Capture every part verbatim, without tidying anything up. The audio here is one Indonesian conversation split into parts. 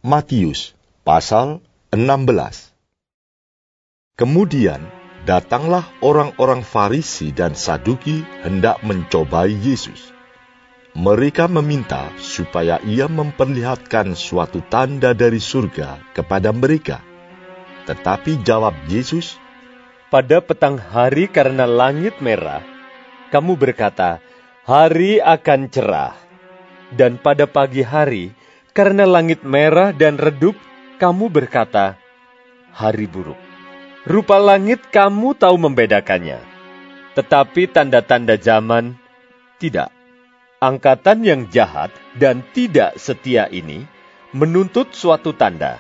Matius pasal enam belas. Kemudian datanglah orang-orang Farisi dan Saduki hendak mencobai Yesus. Mereka meminta supaya ia memperlihatkan suatu tanda dari surga kepada mereka. Tetapi jawab Yesus, "Pada petang hari karena langit merah, kamu berkata, hari akan cerah. Dan pada pagi hari, karena langit merah dan redup, kamu berkata, hari buruk. Rupa langit kamu tahu membedakannya. Tetapi tanda-tanda zaman, tidak. Angkatan yang jahat dan tidak setia ini menuntut suatu tanda.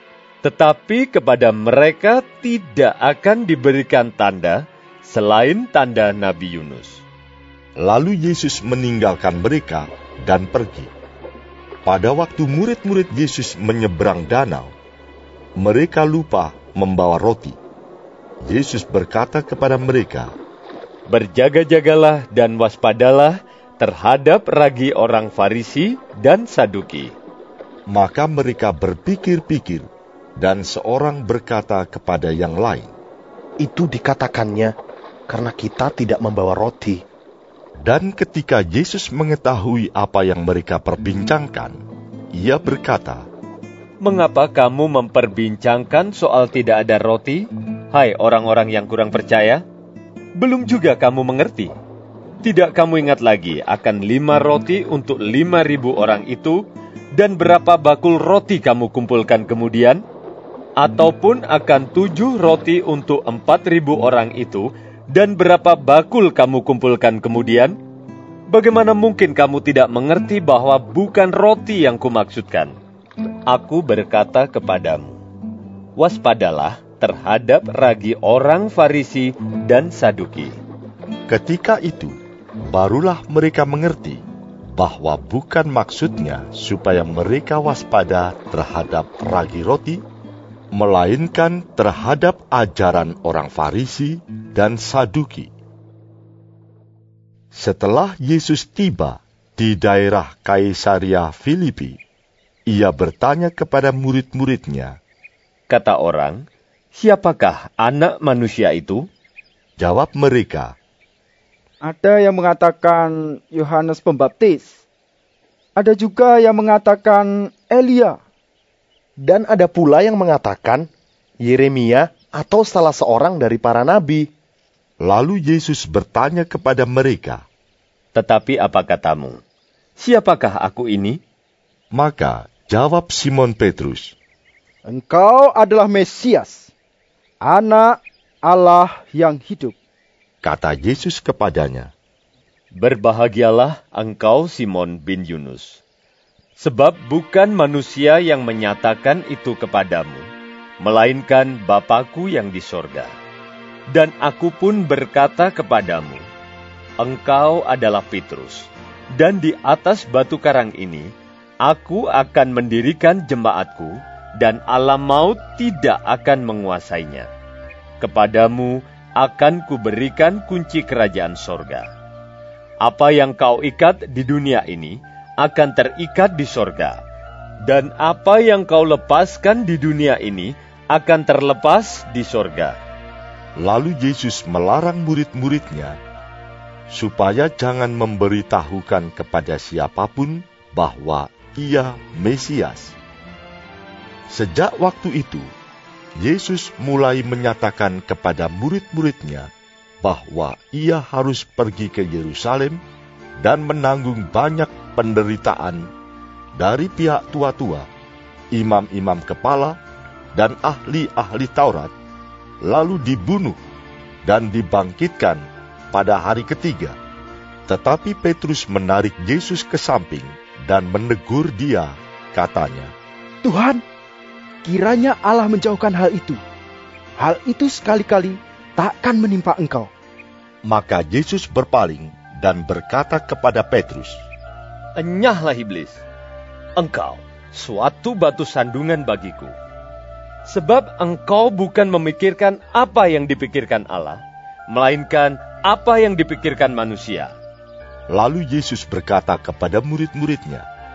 Tetapi kepada mereka tidak akan diberikan tanda selain tanda Nabi Yunus." Lalu Yesus meninggalkan mereka dan pergi. Pada waktu murid-murid Yesus menyeberang danau, mereka lupa membawa roti. Yesus berkata kepada mereka, "Berjaga-jagalah dan waspadalah terhadap ragi orang Farisi dan Saduki." Maka mereka berpikir-pikir, dan seorang berkata kepada yang lain, "Itu dikatakannya karena kita tidak membawa roti." Dan ketika Yesus mengetahui apa yang mereka perbincangkan, ia berkata, "Mengapa kamu memperbincangkan soal tidak ada roti, hai orang-orang yang kurang percaya? Belum juga kamu mengerti? Tidak kamu ingat lagi akan lima roti untuk lima ribu orang itu, dan berapa bakul roti kamu kumpulkan kemudian? Ataupun akan tujuh roti untuk empat ribu orang itu, dan berapa bakul kamu kumpulkan kemudian? Bagaimana mungkin kamu tidak mengerti bahwa bukan roti yang kumaksudkan? Aku berkata kepadamu, waspadalah terhadap ragi orang Farisi dan Saduki." Ketika itu, barulah mereka mengerti bahwa bukan maksudnya supaya mereka waspada terhadap ragi roti, melainkan terhadap ajaran orang Farisi dan Saduki. Setelah Yesus tiba di daerah Kaisaria Filipi, ia bertanya kepada murid-muridnya, Kata orang, "Siapakah anak manusia itu?" Jawab mereka, "Ada yang mengatakan Yohanes Pembaptis. Ada juga yang mengatakan Elia. Dan ada pula yang mengatakan Yeremia atau salah seorang dari para nabi." Lalu Yesus bertanya kepada mereka, "Tetapi apa katamu? Siapakah aku ini?" Maka jawab Simon Petrus, Engkau adalah Mesias, Anak Allah yang hidup." Kata Yesus kepadanya, "Berbahagialah engkau Simon bin Yunus, sebab bukan manusia yang menyatakan itu kepadamu, melainkan Bapa-Ku yang di sorga. Dan aku pun berkata kepadamu, engkau adalah Petrus, dan di atas batu karang ini, aku akan mendirikan jemaatku, dan alam maut tidak akan menguasainya. Kepadamu akan kuberikan kunci kerajaan sorga. Apa yang kau ikat di dunia ini, akan terikat di sorga, dan apa yang kau lepaskan di dunia ini, akan terlepas di sorga." Lalu Yesus melarang murid-muridnya supaya jangan memberitahukan kepada siapapun bahwa ia Mesias. Sejak waktu itu, Yesus mulai menyatakan kepada murid-muridnya bahwa ia harus pergi ke Yerusalem dan menanggung banyak penderitaan dari pihak tua-tua, imam-imam kepala, dan ahli-ahli Taurat, lalu dibunuh dan dibangkitkan pada hari ketiga. Tetapi Petrus menarik Yesus ke samping dan menegur dia, katanya, "Tuhan, kiranya Allah menjauhkan hal itu. Hal itu sekali-kali takkan menimpa engkau." Maka Yesus berpaling dan berkata kepada Petrus, "Enyahlah iblis, engkau suatu batu sandungan bagiku. Sebab engkau bukan memikirkan apa yang dipikirkan Allah, melainkan apa yang dipikirkan manusia." Lalu Yesus berkata kepada murid-muridnya,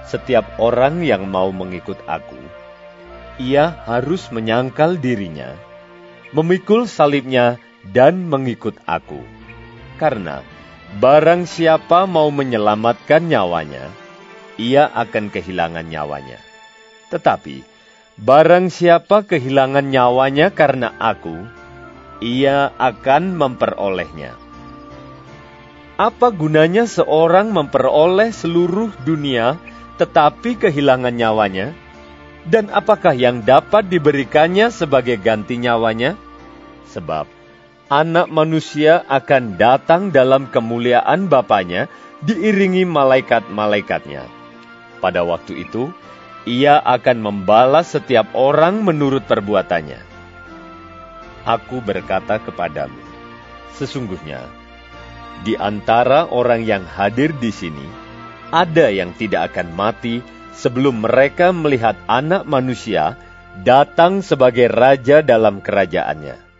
setiap orang yang mau mengikut aku, ia harus menyangkal dirinya, memikul salibnya, dan mengikut aku. Karena barang siapa mau menyelamatkan nyawanya, ia akan kehilangan nyawanya. Tetapi barang siapa kehilangan nyawanya karena aku, ia akan memperolehnya. Apa gunanya seorang memperoleh seluruh dunia tetapi kehilangan nyawanya? Dan apakah yang dapat diberikannya sebagai ganti nyawanya? Sebab Anak Manusia akan datang dalam kemuliaan Bapanya diiringi malaikat-malaikatnya. Pada waktu itu, ia akan membalas setiap orang menurut perbuatannya. Aku berkata kepadamu, sesungguhnya, di antara orang yang hadir di sini, ada yang tidak akan mati sebelum mereka melihat Anak Manusia datang sebagai Raja dalam kerajaannya.